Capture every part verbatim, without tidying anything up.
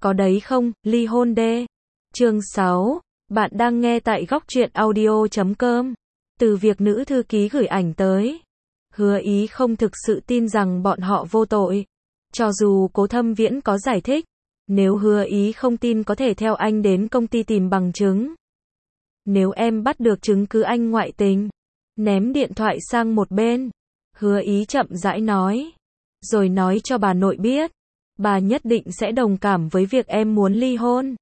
có đấy không, ly hôn đê. Chương sáu, bạn đang nghe tại góc truyện audio chấm com. Từ việc nữ thư ký gửi ảnh tới, Hứa Ý không thực sự tin rằng bọn họ vô tội. Cho dù Cố Thâm Viễn có giải thích, nếu Hứa Ý không tin có thể theo anh đến công ty tìm bằng chứng. Nếu em bắt được chứng cứ anh ngoại tình, ném điện thoại sang một bên, Hứa Ý chậm rãi nói, rồi nói cho bà nội biết, bà nhất định sẽ đồng cảm với việc em muốn ly hôn.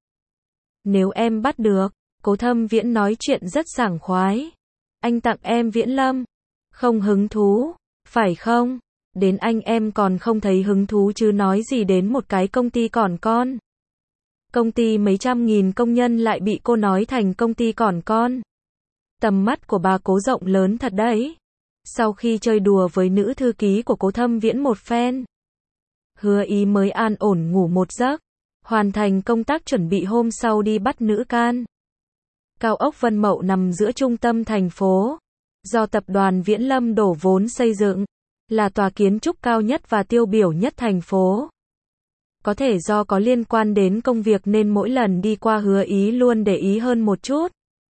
Nếu em bắt được, Cố Thâm Viễn nói chuyện rất sảng khoái. Anh tặng em Viễn Lâm. Không hứng thú, phải không? Đến anh em còn không thấy hứng thú chứ nói gì đến một cái công ty còn con. Công ty mấy trăm nghìn công nhân lại bị cô nói thành công ty còn con. Tầm mắt của bà Cố rộng lớn thật đấy. Sau khi chơi đùa với nữ thư ký của Cố Thâm Viễn một phen, Hứa Ý mới an ổn ngủ một giấc, hoàn thành công tác chuẩn bị hôm sau đi bắt nữ can. Cao ốc Vân Mậu nằm giữa trung tâm thành phố, do tập đoàn Viễn Lâm đổ vốn xây dựng, là tòa kiến trúc cao nhất và tiêu biểu nhất thành phố. Có thể do có liên quan đến công việc nên mỗi lần đi qua Hứa Ý luôn để ý hơn một chút.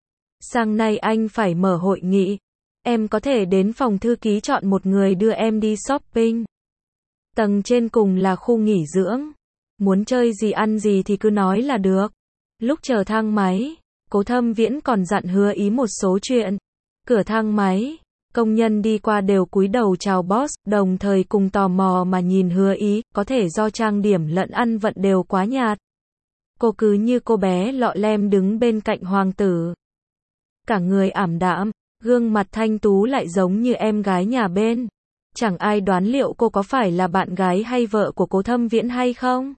Sáng nay anh phải mở hội nghị, em có thể đến phòng thư ký chọn một người đưa em đi shopping. Tầng trên cùng là khu nghỉ dưỡng, muốn chơi gì ăn gì thì cứ nói là được. Lúc chờ thang máy, Cố Thâm Viễn còn dặn Hứa Ý một số chuyện. Cửa thang máy, công nhân đi qua đều cúi đầu chào boss, đồng thời cùng tò mò mà nhìn Hứa Ý, có thể do trang điểm lẫn ăn vận đều quá nhạt. Cô cứ như cô bé lọ lem đứng bên cạnh hoàng tử. Cả người ảm đạm, gương mặt thanh tú lại giống như em gái nhà bên. Chẳng ai đoán liệu cô có phải là bạn gái hay vợ của Cố Thâm Viễn hay không.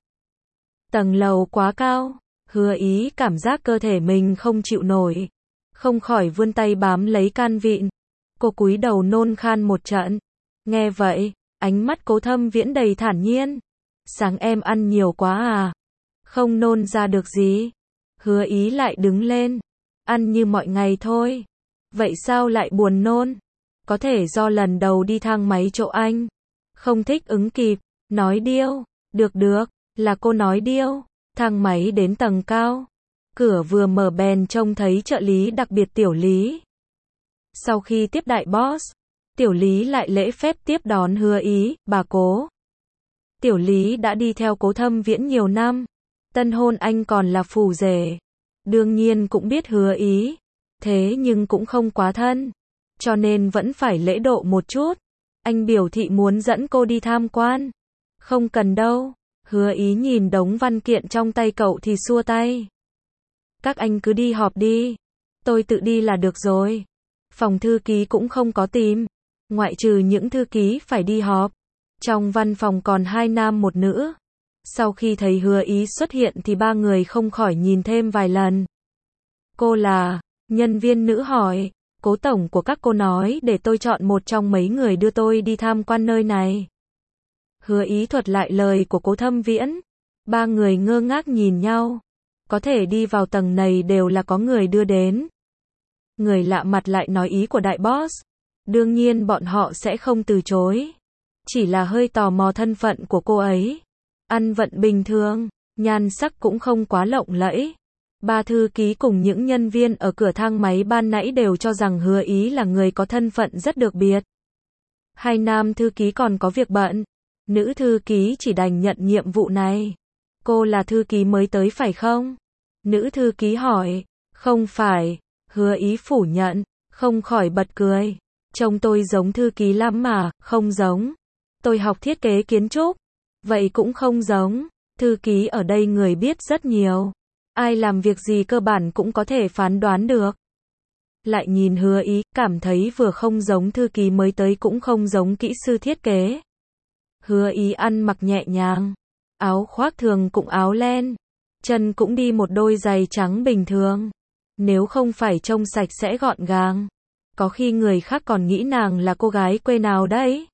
Tầng lầu quá cao, Hứa Ý cảm giác cơ thể mình không chịu nổi, không khỏi vươn tay bám lấy can vịn. Cô cúi đầu nôn khan một trận. Nghe vậy, ánh mắt Cố Thâm Viễn đầy thản nhiên. Sáng em ăn nhiều quá à? Không nôn ra được gì. Hứa Ý lại đứng lên. Ăn như mọi ngày thôi. Vậy sao lại buồn nôn? Có thể do lần đầu đi thang máy chỗ anh không thích ứng kịp. Nói điêu. Được được, là cô nói điêu. Thang máy đến tầng cao. Cửa vừa mở bèn trông thấy trợ lý đặc biệt Tiểu Lý. Sau khi tiếp đại boss, Tiểu Lý lại lễ phép tiếp đón Hứa Ý, bà Cố. Tiểu Lý đã đi theo Cố Thâm Viễn nhiều năm. Tân hôn anh còn là phù rể. Đương nhiên cũng biết Hứa Ý. Thế nhưng cũng không quá thân. Cho nên vẫn phải lễ độ một chút. Anh biểu thị muốn dẫn cô đi tham quan. Không cần đâu. Hứa Ý nhìn đống văn kiện trong tay cậu thì xua tay. Các anh cứ đi họp đi. Tôi tự đi là được rồi. Phòng thư ký cũng không có tìm. Ngoại trừ những thư ký phải đi họp. Trong văn phòng còn hai nam một nữ. Sau khi thấy Hứa Ý xuất hiện thì ba người không khỏi nhìn thêm vài lần. Cô là, nhân viên nữ hỏi, Cố tổng của các cô nói để tôi chọn một trong mấy người đưa tôi đi tham quan nơi này. Hứa Ý thuật lại lời của Cố Thâm Viễn. Ba người ngơ ngác nhìn nhau. Có thể đi vào tầng này đều là có người đưa đến. Người lạ mặt lại nói ý của đại boss. Đương nhiên bọn họ sẽ không từ chối. Chỉ là hơi tò mò thân phận của cô ấy. Ăn vận bình thường, nhan sắc cũng không quá lộng lẫy. Ba thư ký cùng những nhân viên ở cửa thang máy ban nãy đều cho rằng Hứa Ý là người có thân phận rất đặc biệt. Hai nam thư ký còn có việc bận. Nữ thư ký chỉ đành nhận nhiệm vụ này. Cô là thư ký mới tới phải không? Nữ thư ký hỏi. Không phải. Hứa Ý phủ nhận. Không khỏi bật cười. Trông tôi giống thư ký lắm mà. Không giống. Tôi học thiết kế kiến trúc. Vậy cũng không giống. Thư ký ở đây người biết rất nhiều. Ai làm việc gì cơ bản cũng có thể phán đoán được. Lại nhìn Hứa Ý, cảm thấy vừa không giống thư ký mới tới cũng không giống kỹ sư thiết kế. Hứa Ý ăn mặc nhẹ nhàng. Áo khoác thường cũng áo len. Chân cũng đi một đôi giày trắng bình thường. Nếu không phải trông sạch sẽ gọn gàng. Có khi người khác còn nghĩ nàng là cô gái quê nào đấy.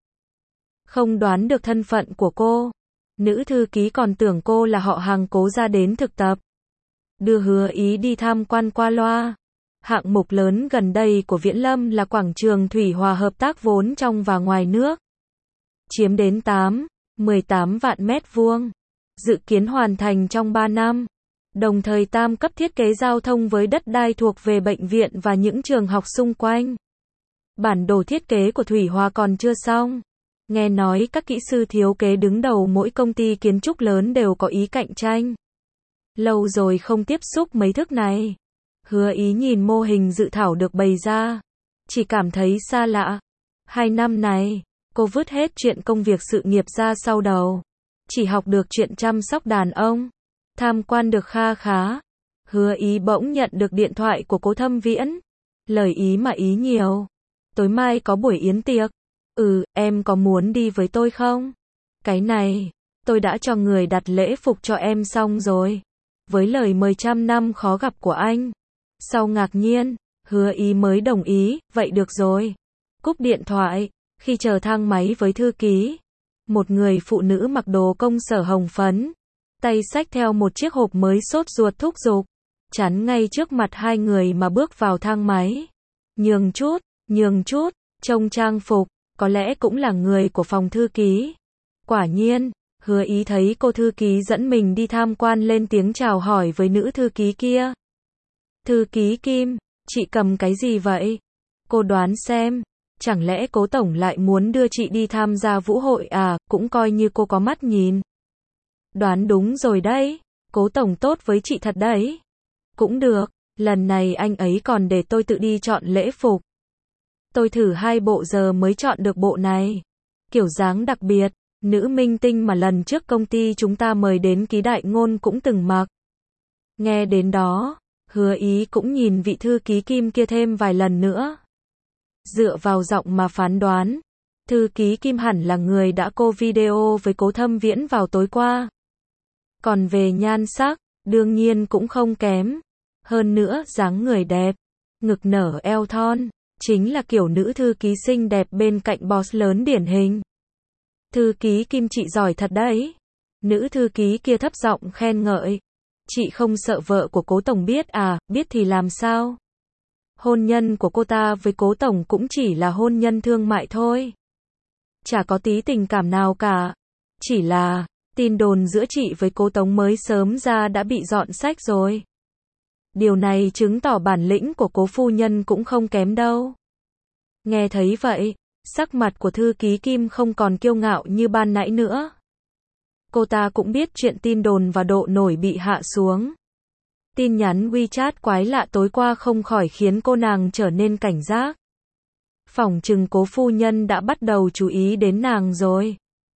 Không đoán được thân phận của cô. Nữ thư ký còn tưởng cô là họ hàng Cố ra đến thực tập. Đưa Hứa Ý đi tham quan qua loa. Hạng mục lớn gần đây của Viễn Lâm là quảng trường Thủy Hòa hợp tác vốn trong và ngoài nước. Chiếm đến tám, mười tám vạn mét vuông. dự kiến hoàn thành trong ba năm. Đồng thời tam cấp thiết kế giao thông với đất đai thuộc về bệnh viện và những trường học xung quanh. Bản đồ thiết kế của Thủy Hòa còn chưa xong. Nghe nói các kỹ sư thiếu kế đứng đầu mỗi công ty kiến trúc lớn đều có ý cạnh tranh. Lâu rồi không tiếp xúc mấy thức này. Hứa Ý nhìn mô hình dự thảo được bày ra, chỉ cảm thấy xa lạ. Hai năm này, cô vứt hết chuyện công việc sự nghiệp ra sau đầu. Chỉ học được chuyện chăm sóc đàn ông. Tham quan được kha khá. Hứa Ý bỗng nhận được điện thoại của Cố Thâm Viễn. Lời ý mà ý nhiều. Tối mai có buổi yến tiệc. Ừ, em có muốn đi với tôi không? Cái này, tôi đã cho người đặt lễ phục cho em xong rồi. Với lời mời trăm năm khó gặp của anh. Sau ngạc nhiên, Hứa Ý mới đồng ý, vậy được rồi. Cúp điện thoại, khi chờ thang máy với thư ký. Một người phụ nữ mặc đồ công sở hồng phấn. Tay xách theo một chiếc hộp mới sốt ruột thúc giục. Chắn ngay trước mặt hai người mà bước vào thang máy. Nhường chút, nhường chút, trông trang phục, có lẽ cũng là người của phòng thư ký. Quả nhiên, Hứa Ý thấy cô thư ký dẫn mình đi tham quan lên tiếng chào hỏi với nữ thư ký kia. Thư ký Kim, chị cầm cái gì vậy? Cô đoán xem, chẳng lẽ Cố tổng lại muốn đưa chị đi tham gia vũ hội à, cũng coi như cô có mắt nhìn. Đoán đúng rồi đấy, Cố tổng tốt với chị thật đấy. Cũng được, lần này anh ấy còn để tôi tự đi chọn lễ phục. Tôi thử hai bộ giờ mới chọn được bộ này. Kiểu dáng đặc biệt, nữ minh tinh mà lần trước công ty chúng ta mời đến ký đại ngôn cũng từng mặc. Nghe đến đó, Hứa Ý cũng nhìn vị thư ký Kim kia thêm vài lần nữa. Dựa vào giọng mà phán đoán, thư ký Kim hẳn là người đã call video với Cố Thâm Viễn vào tối qua. Còn về nhan sắc, đương nhiên cũng không kém. Hơn nữa, dáng người đẹp, ngực nở eo thon, chính là kiểu nữ thư ký xinh đẹp bên cạnh boss lớn điển hình. Thư ký Kim chị giỏi thật đấy. Nữ thư ký kia thấp giọng khen ngợi. Chị không sợ vợ của Cố tổng biết à, biết thì làm sao? Hôn nhân của cô ta với Cố tổng cũng chỉ là hôn nhân thương mại thôi. Chả có tí tình cảm nào cả. Chỉ là, tin đồn giữa chị với Cố Tống mới sớm ra đã bị dọn sách rồi. Điều này chứng tỏ bản lĩnh của Cố phu nhân cũng không kém đâu. Nghe thấy vậy, sắc mặt của thư ký Kim không còn kiêu ngạo như ban nãy nữa. Cô ta cũng biết chuyện tin đồn và độ nổi bị hạ xuống. Tin nhắn WeChat quái lạ tối qua không khỏi khiến cô nàng trở nên cảnh giác. Phỏng chừng Cố phu nhân đã bắt đầu chú ý đến nàng rồi.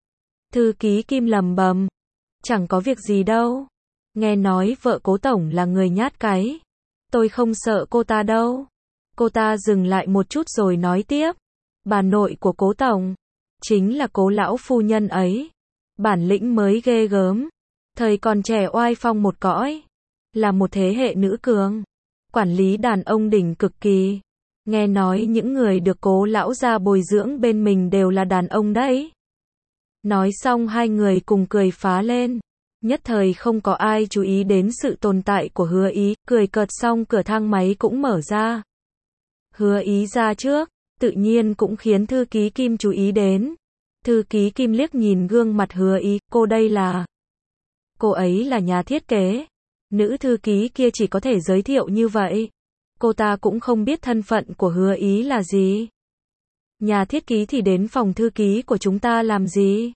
Thư ký Kim lầm bầm. Chẳng có việc gì đâu. Nghe nói vợ Cố tổng là người nhát cái. Tôi không sợ cô ta đâu. Cô ta dừng lại một chút rồi nói tiếp. Bà nội của Cố tổng, chính là Cố lão phu nhân ấy. Bản lĩnh mới ghê gớm. Thời còn trẻ oai phong một cõi. Là một thế hệ nữ cường. Quản lý đàn ông đỉnh cực kỳ. Nghe nói những người được Cố lão gia bồi dưỡng bên mình đều là đàn ông đấy. Nói xong hai người cùng cười phá lên. Nhất thời không có ai chú ý đến sự tồn tại của Hứa Ý, cười cợt xong cửa thang máy cũng mở ra. Hứa Ý ra trước, tự nhiên cũng khiến thư ký Kim chú ý đến. Thư ký Kim liếc nhìn gương mặt Hứa Ý, cô đây là... Cô ấy là nhà thiết kế. Nữ thư ký kia chỉ có thể giới thiệu như vậy. Cô ta cũng không biết thân phận của Hứa Ý là gì. Nhà thiết kế thì đến phòng thư ký của chúng ta làm gì?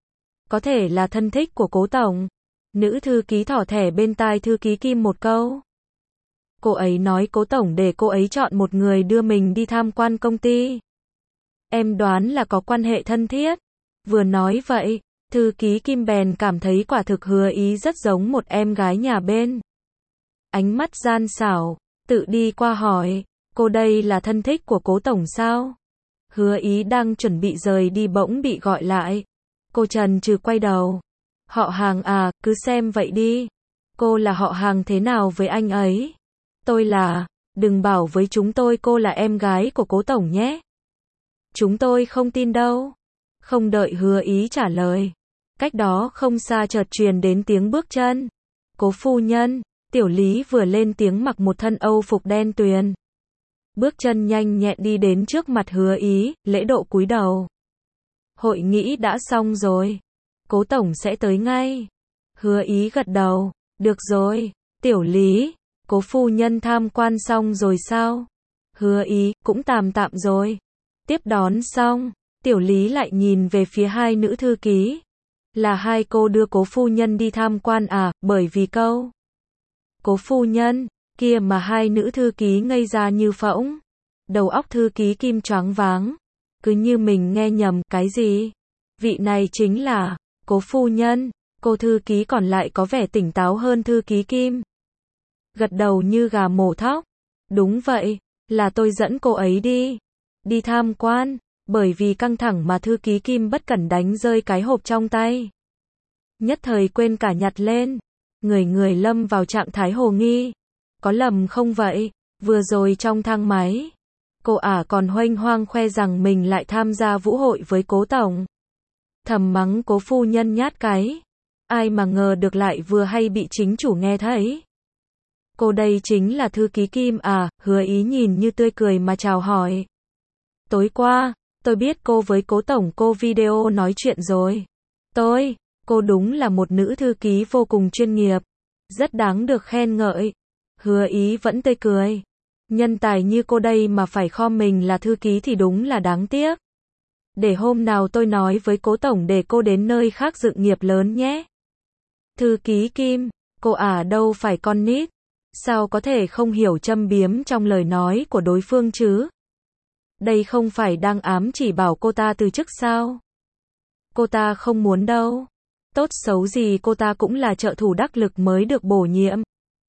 Có thể là thân thích của Cố tổng. Nữ thư ký thỏ thẻ bên tai thư ký Kim một câu. Cô ấy nói Cố tổng để cô ấy chọn một người đưa mình đi tham quan công ty. Em đoán là có quan hệ thân thiết. Vừa nói vậy, thư ký Kim bèn cảm thấy quả thực Hứa Ý rất giống một em gái nhà bên. Ánh mắt gian xảo, tự đi qua hỏi, cô đây là thân thích của Cố tổng sao? Hứa Ý đang chuẩn bị rời đi bỗng bị gọi lại. Cô chần chừ quay đầu. Họ hàng à, cứ xem vậy đi. Cô là họ hàng thế nào với anh ấy? Tôi là, đừng bảo với chúng tôi cô là em gái của Cố tổng nhé. Chúng tôi không tin đâu. Không đợi Hứa Ý trả lời. Cách đó không xa chợt truyền đến tiếng bước chân. Cố phu nhân, Tiểu Lý vừa lên tiếng mặc một thân âu phục đen tuyền. Bước chân nhanh nhẹn đi đến trước mặt Hứa Ý, lễ độ cúi đầu. Hội nghị đã xong rồi. Cố tổng sẽ tới ngay. Hứa Ý gật đầu. Được rồi, Tiểu Lý, Cố phu nhân tham quan xong rồi sao? Hứa Ý, cũng tạm tạm rồi. Tiếp đón xong, Tiểu Lý lại nhìn về phía hai nữ thư ký. Là hai cô đưa Cố phu nhân đi tham quan à, bởi vì câu Cố phu nhân, kia mà hai nữ thư ký ngây ra như phỗng. Đầu óc thư ký Kim choáng váng. Cứ như mình nghe nhầm, cái gì? Vị này chính là Cố phu nhân. Cô thư ký còn lại có vẻ tỉnh táo hơn thư ký Kim. Gật đầu như gà mổ thóc. Đúng vậy, là tôi dẫn cô ấy đi. Đi tham quan, bởi vì căng thẳng mà thư ký Kim bất cẩn đánh rơi cái hộp trong tay. Nhất thời quên cả nhặt lên. Người người lâm vào trạng thái hồ nghi. Có lầm không vậy? Vừa rồi trong thang máy, cô ả còn huênh hoang khoe rằng mình lại tham gia vũ hội với Cố tổng. Thầm mắng Cố phu nhân nhát cái. Ai mà ngờ được lại vừa hay bị chính chủ nghe thấy. Cô đây chính là thư ký Kim à? Hứa Ý nhìn như tươi cười mà chào hỏi. Tối qua, tôi biết cô với Cố tổng cô video nói chuyện rồi. Tôi, cô đúng là một nữ thư ký vô cùng chuyên nghiệp. Rất đáng được khen ngợi. Hứa Ý vẫn tươi cười. Nhân tài như cô đây mà phải kho mình là thư ký thì đúng là đáng tiếc. Để hôm nào tôi nói với Cố tổng để cô đến nơi khác dựng nghiệp lớn nhé. Thư ký Kim, cô ả đâu phải con nít. Sao có thể không hiểu châm biếm trong lời nói của đối phương chứ? Đây không phải đang ám chỉ bảo cô ta từ chức sao? Cô ta không muốn đâu. Tốt xấu gì cô ta cũng là trợ thủ đắc lực mới được bổ nhiệm.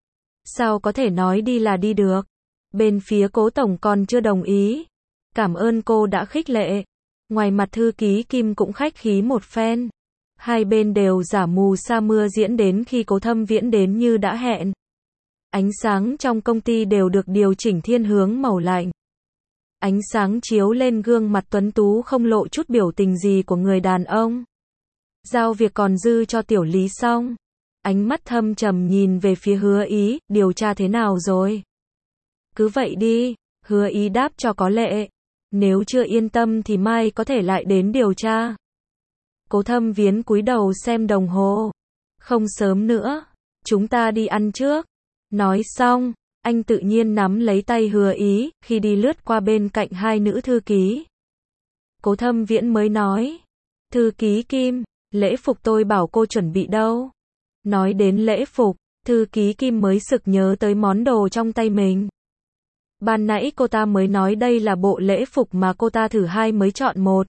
Sao có thể nói đi là đi được? Bên phía Cố tổng còn chưa đồng ý. Cảm ơn cô đã khích lệ. Ngoài mặt thư ký Kim cũng khách khí một phen. Hai bên đều giả mù sa mưa diễn đến khi Cố Thâm Viễn đến như đã hẹn. Ánh sáng trong công ty đều được điều chỉnh thiên hướng màu lạnh. Ánh sáng chiếu lên gương mặt tuấn tú không lộ chút biểu tình gì của người đàn ông. Giao việc còn dư cho Tiểu Lý xong. Ánh mắt thâm trầm nhìn về phía Hứa Ý, điều tra thế nào rồi? Cứ vậy đi, Hứa Ý đáp cho có lệ. Nếu chưa yên tâm thì mai có thể lại đến điều tra. Cố Thâm Viễn cúi đầu xem đồng hồ. Không sớm nữa, chúng ta đi ăn trước. Nói xong, anh tự nhiên nắm lấy tay Hứa Ý, khi đi lướt qua bên cạnh hai nữ thư ký. Cố Thâm Viễn mới nói. Thư ký Kim, lễ phục tôi bảo cô chuẩn bị đâu? Nói đến lễ phục, thư ký Kim mới sực nhớ tới món đồ trong tay mình. Ban nãy cô ta mới nói đây là bộ lễ phục mà cô ta thử hai mới chọn một.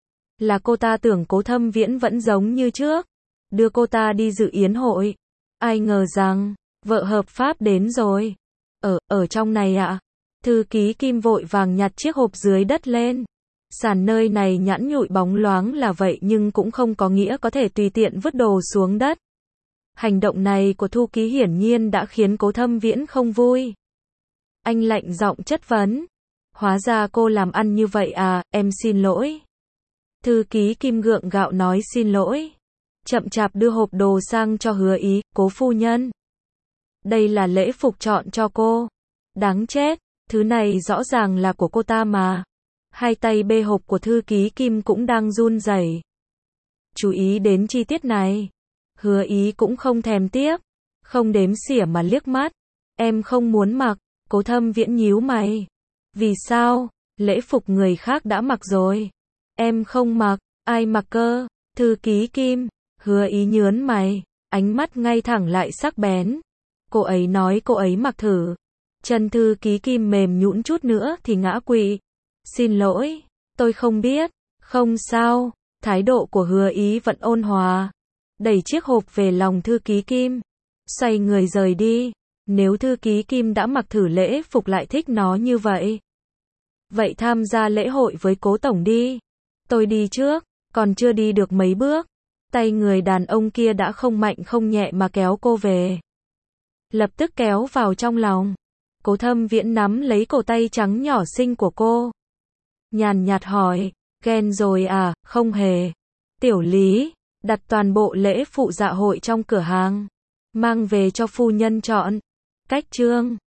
Là cô ta tưởng Cố Thâm Viễn vẫn giống như trước. Đưa cô ta đi dự yến hội. Ai ngờ rằng, vợ hợp pháp đến rồi. Ở, ở trong này ạ. À? Thư ký Kim vội vàng nhặt chiếc hộp dưới đất lên. Sàn nơi này nhẵn nhụi bóng loáng là vậy nhưng cũng không có nghĩa có thể tùy tiện vứt đồ xuống đất. Hành động này của thư ký hiển nhiên đã khiến Cố Thâm Viễn không vui. Anh lạnh giọng chất vấn. Hóa ra cô làm ăn như vậy à, em xin lỗi. Thư ký Kim gượng gạo nói xin lỗi. Chậm chạp đưa hộp đồ sang cho Hứa Ý, Cố phu nhân. Đây là lễ phục chọn cho cô. Đáng chết, thứ này rõ ràng là của cô ta mà. Hai tay bê hộp của thư ký Kim cũng đang run rẩy. Chú ý đến chi tiết này. Hứa Ý cũng không thèm tiếc. Không đếm xỉa mà liếc mắt. Em không muốn mặc. Cố Thâm Viễn nhíu mày. Vì sao? Lễ phục người khác đã mặc rồi. Em không mặc. Ai mặc cơ? Thư ký Kim. Hứa Ý nhớn mày. Ánh mắt ngay thẳng lại sắc bén. Cô ấy nói cô ấy mặc thử. Chân thư ký Kim mềm nhũn chút nữa thì ngã quỵ. Xin lỗi. Tôi không biết. Không sao. Thái độ của Hứa Ý vẫn ôn hòa. Đẩy chiếc hộp về lòng thư ký Kim. Xoay người rời đi. Nếu thư ký Kim đã mặc thử lễ phục lại thích nó như vậy. Vậy tham gia lễ hội với Cố tổng đi. Tôi đi trước. Còn chưa đi được mấy bước. Tay người đàn ông kia đã không mạnh không nhẹ mà kéo cô về. Lập tức kéo vào trong lòng. Cố Thâm Viễn nắm lấy cổ tay trắng nhỏ xinh của cô. Nhàn nhạt hỏi. Ghen rồi à? Không hề. Tiểu Lý. Đặt toàn bộ lễ phụ dạ hội trong cửa hàng. Mang về cho phu nhân chọn. Cách chương.